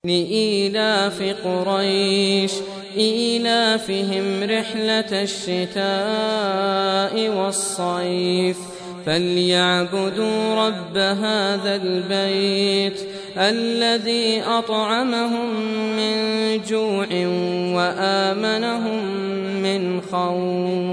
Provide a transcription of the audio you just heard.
لإيلاف قريش إيلافهم رحلة الشتاء والصيف فليعبدوا رب هذا البيت الذي أطعمهم من جوع وآمنهم من خوف.